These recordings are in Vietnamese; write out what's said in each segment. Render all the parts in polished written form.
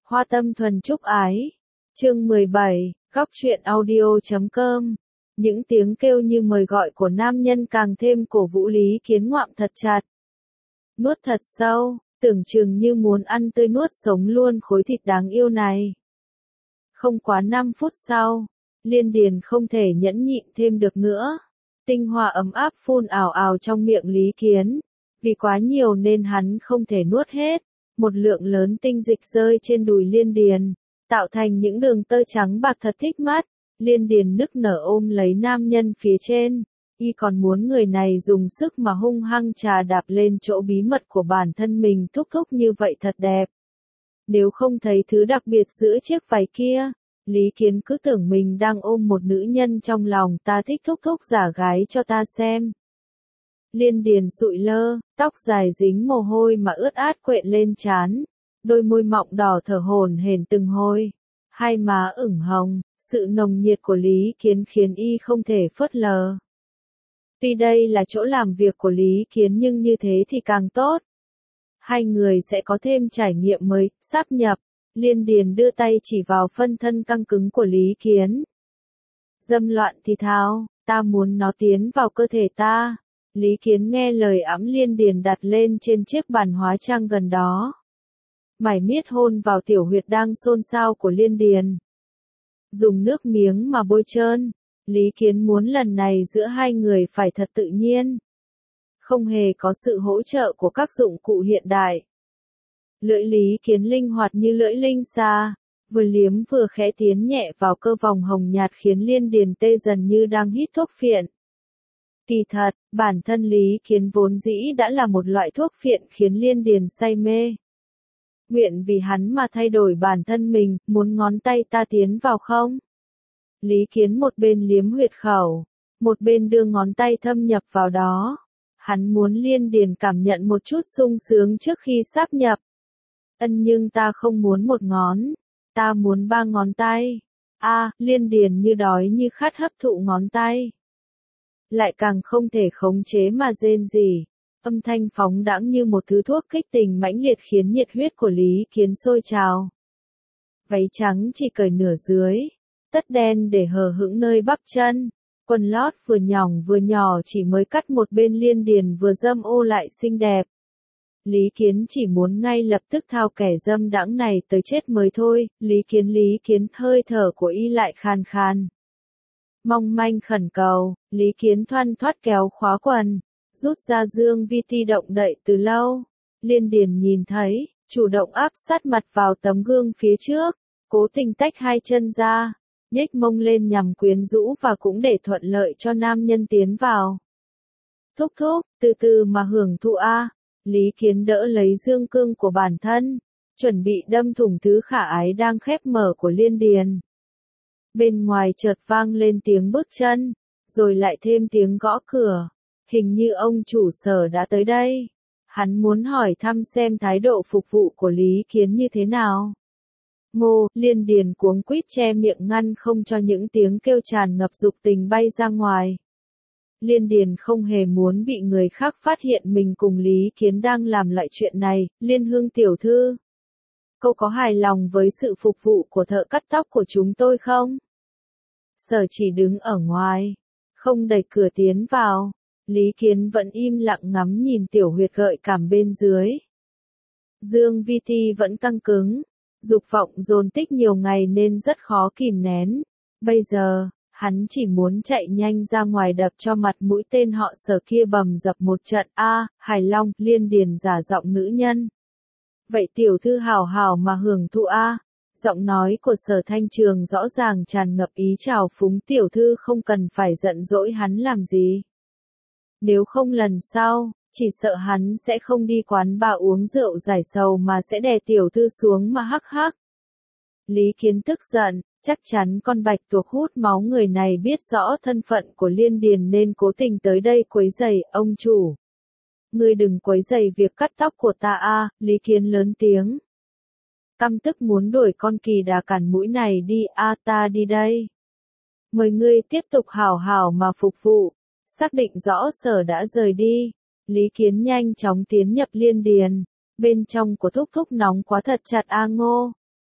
Hoa tâm thuần chúc ái. Chương 17, góc truyện audio.com. Những tiếng kêu như mời gọi của nam nhân càng thêm cổ vũ Lý Kiến ngoạm thật chặt. Nuốt thật sâu, tưởng chừng như muốn ăn tươi nuốt sống luôn khối thịt đáng yêu này. Không quá 5 phút sau, Liên Điền không thể nhẫn nhịn thêm được nữa. Tinh hoa ấm áp phun ào ào trong miệng Lý Kiến. Vì quá nhiều nên hắn không thể nuốt hết. Một lượng lớn tinh dịch rơi trên đùi Liên Điền, tạo thành những đường tơ trắng bạc thật thích mắt. Liên Điền nức nở ôm lấy nam nhân phía trên, y còn muốn người này dùng sức mà hung hăng chà đạp lên chỗ bí mật của bản thân mình, thúc thúc như vậy thật đẹp. Nếu không thấy thứ đặc biệt giữa chiếc váy kia, Lý Kiến cứ tưởng mình đang ôm một nữ nhân trong lòng. Ta thích, thúc thúc giả gái cho ta xem. Liên Điền sụi lơ, tóc dài dính mồ hôi mà ướt át quện lên trán, đôi môi mọng đỏ thở hổn hển từng hồi, hai má ửng hồng, sự nồng nhiệt của Lý Kiến khiến y không thể phớt lờ. Tuy đây là chỗ làm việc của Lý Kiến nhưng như thế thì càng tốt. Hai người sẽ có thêm trải nghiệm mới, sáp nhập. Liên Điền đưa tay chỉ vào phân thân căng cứng của Lý Kiến. Dâm loạn thì thao, ta muốn nó tiến vào cơ thể ta. Lý Kiến nghe lời ẵm Liên Điền đặt lên trên chiếc bàn hóa trang gần đó. Mải miết hôn vào tiểu huyệt đang xôn xao của Liên Điền. Dùng nước miếng mà bôi trơn. Lý Kiến muốn lần này giữa hai người phải thật tự nhiên. Không hề có sự hỗ trợ của các dụng cụ hiện đại. Lưỡi Lý Kiến linh hoạt như lưỡi linh xa, vừa liếm vừa khẽ tiến nhẹ vào cơ vòng hồng nhạt khiến Liên Điền tê dần như đang hít thuốc phiện. Kỳ thật, bản thân Lý Kiến vốn dĩ đã là một loại thuốc phiện khiến Liên Điền say mê. Nguyện vì hắn mà thay đổi bản thân mình, muốn ngón tay ta tiến vào không? Lý Kiến một bên liếm huyệt khẩu, một bên đưa ngón tay thâm nhập vào đó. Hắn muốn Liên Điền cảm nhận một chút sung sướng trước khi sáp nhập. Nhưng ta không muốn một ngón, ta muốn 3 ngón tay. Liên Điền như đói như khát hấp thụ ngón tay. Lại càng không thể khống chế mà rên rỉ. Âm thanh phóng đãng như một thứ thuốc kích tình mãnh liệt khiến nhiệt huyết của Lý Kiến sôi trào. Váy trắng chỉ cởi nửa dưới, tất đen để hờ hững nơi bắp chân, quần lót vừa nhỏng vừa nhỏ chỉ mới cắt một bên. Liên Điền vừa dâm ô lại xinh đẹp. Lý Kiến chỉ muốn ngay lập tức thao kẻ dâm đãng này tới chết mới thôi. Lý Kiến, hơi thở của y lại khàn khàn. Mong manh khẩn cầu, Lý Kiến thoăn thoắt kéo khóa quần, rút ra dương vi ti động đậy từ lâu. Liên Điền nhìn thấy, chủ động áp sát mặt vào tấm gương phía trước, cố tình tách hai chân ra, nhếch mông lên nhằm quyến rũ và cũng để thuận lợi cho nam nhân tiến vào. Thúc thúc, từ từ mà hưởng thụ a. Lý Kiến đỡ lấy dương cương của bản thân, chuẩn bị đâm thủng thứ khả ái đang khép mở của Liên Điền. Bên ngoài chợt vang lên tiếng bước chân, rồi lại thêm tiếng gõ cửa. Hình như ông chủ sở đã tới đây. Hắn muốn hỏi thăm xem thái độ phục vụ của Lý Kiến như thế nào. Ngô, Liên Điền cuống quýt che miệng ngăn không cho những tiếng kêu tràn ngập dục tình bay ra ngoài. Liên Điền không hề muốn bị người khác phát hiện mình cùng Lý Kiến đang làm loại chuyện này. Liên Hương tiểu thư, cô có hài lòng với sự phục vụ của thợ cắt tóc của chúng tôi không? Sở chỉ đứng ở ngoài, không đẩy cửa tiến vào. Lý Kiến vẫn im lặng ngắm nhìn tiểu huyệt gợi cảm bên dưới. Dương vi ti vẫn căng cứng, dục vọng dồn tích nhiều ngày nên rất khó kìm nén. Bây giờ, hắn chỉ muốn chạy nhanh ra ngoài đập cho mặt mũi tên họ Sở kia bầm dập một trận. Hài Long. Liên Điền giả giọng nữ nhân. Vậy tiểu thư hào hào mà hưởng thụ a. Giọng nói của Sở Thanh Trường rõ ràng tràn ngập ý trào phúng. Tiểu thư không cần phải giận dỗi hắn làm gì. Nếu không lần sau, chỉ sợ hắn sẽ không đi quán bar uống rượu giải sầu mà sẽ đè tiểu thư xuống mà hắc hắc. Lý Kiến tức giận, chắc chắn con bạch tuộc hút máu người này biết rõ thân phận của Liên Điền nên cố tình tới đây quấy rầy. Ông chủ, ngươi đừng quấy rầy việc cắt tóc của ta a. Lý Kiến lớn tiếng. Căm tức muốn đuổi con kỳ đà cản mũi này đi. Ta đi đây. Mời ngươi tiếp tục hảo hảo mà phục vụ. Xác định rõ Sở đã rời đi, Lý Kiến nhanh chóng tiến nhập Liên Điền. Bên trong của thúc thúc nóng quá thật chặt. Ngô,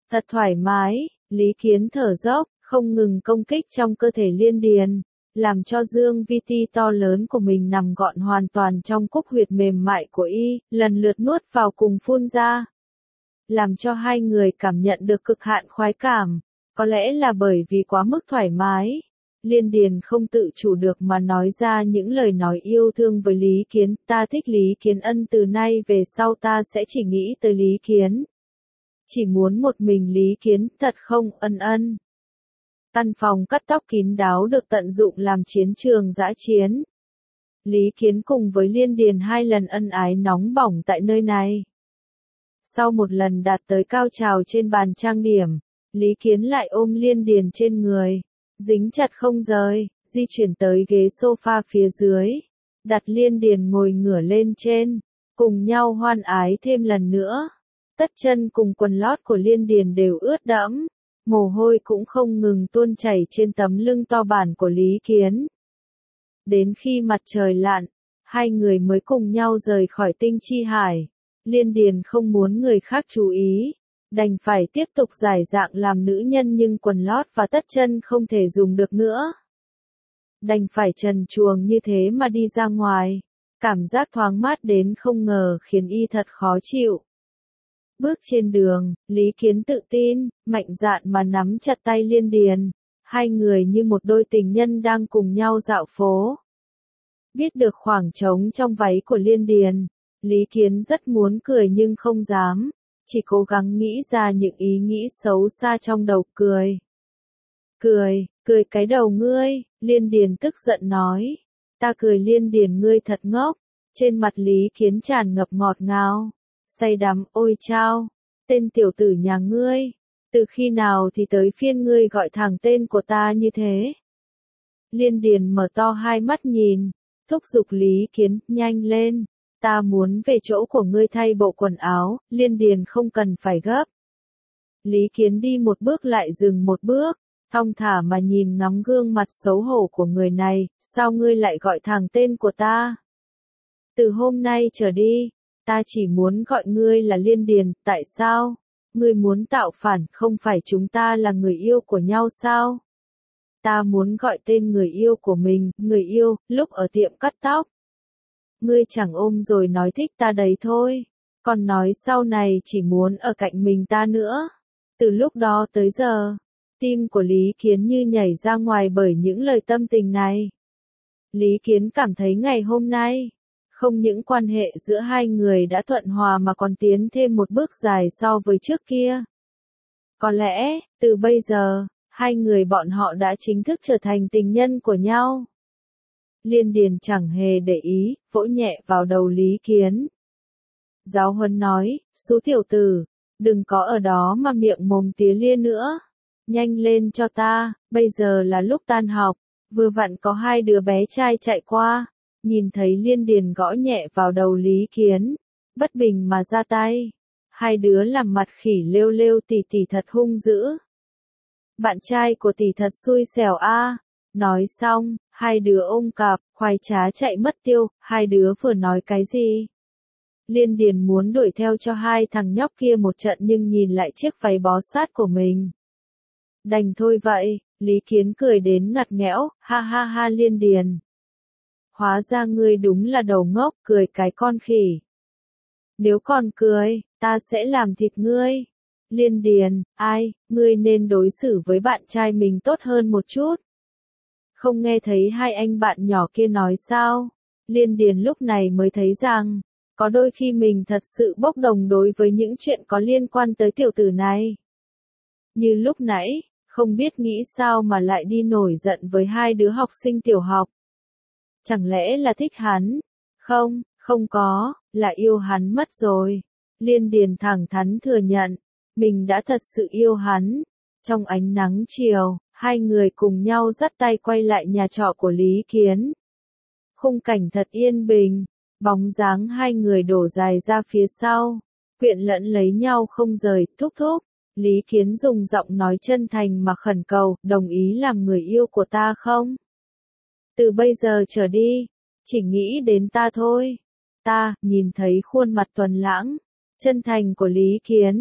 Thật thoải mái, Lý Kiến thở dốc, không ngừng công kích trong cơ thể Liên Điền, làm cho dương vi ti to lớn của mình nằm gọn hoàn toàn trong cúc huyệt mềm mại của y, lần lượt nuốt vào cùng phun ra. Làm cho hai người cảm nhận được cực hạn khoái cảm, có lẽ là bởi vì quá mức thoải mái. Liên Điền không tự chủ được mà nói ra những lời nói yêu thương với Lý Kiến, ta thích Lý Kiến ân, từ nay về sau ta sẽ chỉ nghĩ tới Lý Kiến. Chỉ muốn một mình Lý Kiến, thật không, ân ân. Căn phòng cắt tóc kín đáo được tận dụng làm chiến trường dã chiến. Lý Kiến cùng với Liên Điền 2 lần ân ái nóng bỏng tại nơi này. Sau một lần đạt tới cao trào trên bàn trang điểm, Lý Kiến lại ôm Liên Điền trên người, dính chặt không rời, di chuyển tới ghế sofa phía dưới, đặt Liên Điền ngồi ngửa lên trên, cùng nhau hoan ái thêm lần nữa. Tất chân cùng quần lót của Liên Điền đều ướt đẫm, mồ hôi cũng không ngừng tuôn chảy trên tấm lưng to bản của Lý Kiến. Đến khi mặt trời lặn, hai người mới cùng nhau rời khỏi Tinh Chi Hải. Liên Điền không muốn người khác chú ý, đành phải tiếp tục giải dạng làm nữ nhân, nhưng quần lót và tất chân không thể dùng được nữa. Đành phải trần truồng như thế mà đi ra ngoài, cảm giác thoáng mát đến không ngờ khiến y thật khó chịu. Bước trên đường, Lý Kiến tự tin, mạnh dạn mà nắm chặt tay Liên Điền, hai người như một đôi tình nhân đang cùng nhau dạo phố. Biết được khoảng trống trong váy của Liên Điền, Lý Kiến rất muốn cười nhưng không dám, chỉ cố gắng nghĩ ra những ý nghĩ xấu xa trong đầu cười. Cười cái đầu ngươi, Liên Điền tức giận nói. Ta cười Liên Điền, ngươi thật ngốc. Trên mặt Lý Kiến tràn ngập ngọt ngào, say đắm, ôi chao, tên tiểu tử nhà ngươi, từ khi nào thì tới phiên ngươi gọi thẳng tên của ta như thế. Liên Điền mở to hai mắt nhìn, thúc giục Lý Kiến, nhanh lên, ta muốn về chỗ của ngươi thay bộ quần áo. Liên Điền không cần phải gấp. Lý Kiến đi một bước lại dừng một bước, thong thả mà nhìn ngắm gương mặt xấu hổ của người này, sao ngươi lại gọi thẳng tên của ta? Từ hôm nay trở đi, ta chỉ muốn gọi ngươi là Liên Điền, tại sao? Ngươi muốn tạo phản, không phải chúng ta là người yêu của nhau sao? Ta muốn gọi tên người yêu của mình, người yêu, lúc ở tiệm cắt tóc. Ngươi chẳng ôm rồi nói thích ta đấy thôi, còn nói sau này chỉ muốn ở cạnh mình ta nữa. Từ lúc đó tới giờ, tim của Lý Kiến như nhảy ra ngoài bởi những lời tâm tình này. Lý Kiến cảm thấy ngày hôm nay, không những quan hệ giữa hai người đã thuận hòa mà còn tiến thêm một bước dài so với trước kia. Có lẽ, từ bây giờ, hai người bọn họ đã chính thức trở thành tình nhân của nhau. Liên Điền chẳng hề để ý, vỗ nhẹ vào đầu Lý Kiến. Giáo huấn nói, xú tiểu tử, đừng có ở đó mà miệng mồm tía lia nữa. Nhanh lên cho ta, bây giờ là lúc tan học, vừa vặn có hai đứa bé trai chạy qua. Nhìn thấy Liên Điền gõ nhẹ vào đầu Lý Kiến, bất bình mà ra tay. Hai đứa làm mặt khỉ lêu lêu, tỷ tỷ thật hung dữ. Bạn trai của tỷ thật xui xẻo a. Nói xong, hai đứa ôm cặp, khoái trá chạy mất tiêu. Hai đứa vừa nói cái gì? Liên Điền muốn đuổi theo cho hai thằng nhóc kia một trận nhưng nhìn lại chiếc váy bó sát của mình. Đành thôi vậy, Lý Kiến cười đến ngặt nghẽo, ha ha ha Liên Điền. Hóa ra ngươi đúng là đầu ngốc, cười cái con khỉ. Nếu còn cười, ta sẽ làm thịt ngươi. Liên Điền, ai, ngươi nên đối xử với bạn trai mình tốt hơn một chút. Không nghe thấy hai anh bạn nhỏ kia nói sao? Liên Điền lúc này mới thấy rằng, có đôi khi mình thật sự bốc đồng đối với những chuyện có liên quan tới tiểu tử này. Như lúc nãy, không biết nghĩ sao mà lại đi nổi giận với hai đứa học sinh tiểu học. Chẳng lẽ là thích hắn? Không, không có, là yêu hắn mất rồi. Liên Điền thẳng thắn thừa nhận, mình đã thật sự yêu hắn. Trong ánh nắng chiều, hai người cùng nhau dắt tay quay lại nhà trọ của Lý Kiến. Khung cảnh thật yên bình, bóng dáng hai người đổ dài ra phía sau, quyện lẫn lấy nhau không rời, thúc thúc. Lý Kiến dùng giọng nói chân thành mà khẩn cầu, đồng ý làm người yêu của ta không? Từ bây giờ trở đi, chỉ nghĩ đến ta thôi. Ta, nhìn thấy khuôn mặt tuấn lãng, chân thành của Lý Kiến,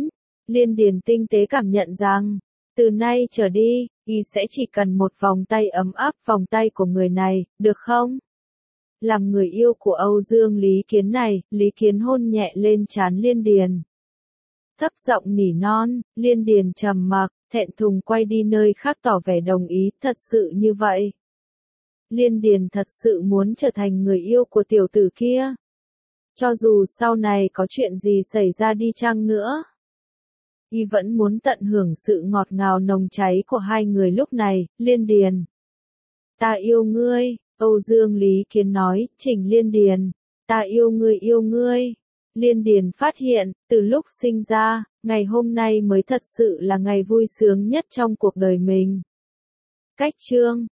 Liên Điền tinh tế cảm nhận rằng, từ nay trở đi, y sẽ chỉ cần một vòng tay ấm áp, vòng tay của người này, được không? Làm người yêu của Âu Dương Lý Kiến này, Lý Kiến hôn nhẹ lên trán Liên Điền. Thấp giọng nỉ non, Liên Điền trầm mặc, thẹn thùng quay đi nơi khác tỏ vẻ đồng ý, thật sự như vậy. Liên Điền thật sự muốn trở thành người yêu của tiểu tử kia. Cho dù sau này có chuyện gì xảy ra đi chăng nữa, y vẫn muốn tận hưởng sự ngọt ngào nồng cháy của hai người lúc này. Liên Điền, ta yêu ngươi, Âu Dương Lý Kiến nói, Trình Liên Điền, ta yêu ngươi yêu ngươi. Liên Điền phát hiện, từ lúc sinh ra, ngày hôm nay mới thật sự là ngày vui sướng nhất trong cuộc đời mình. Cách chương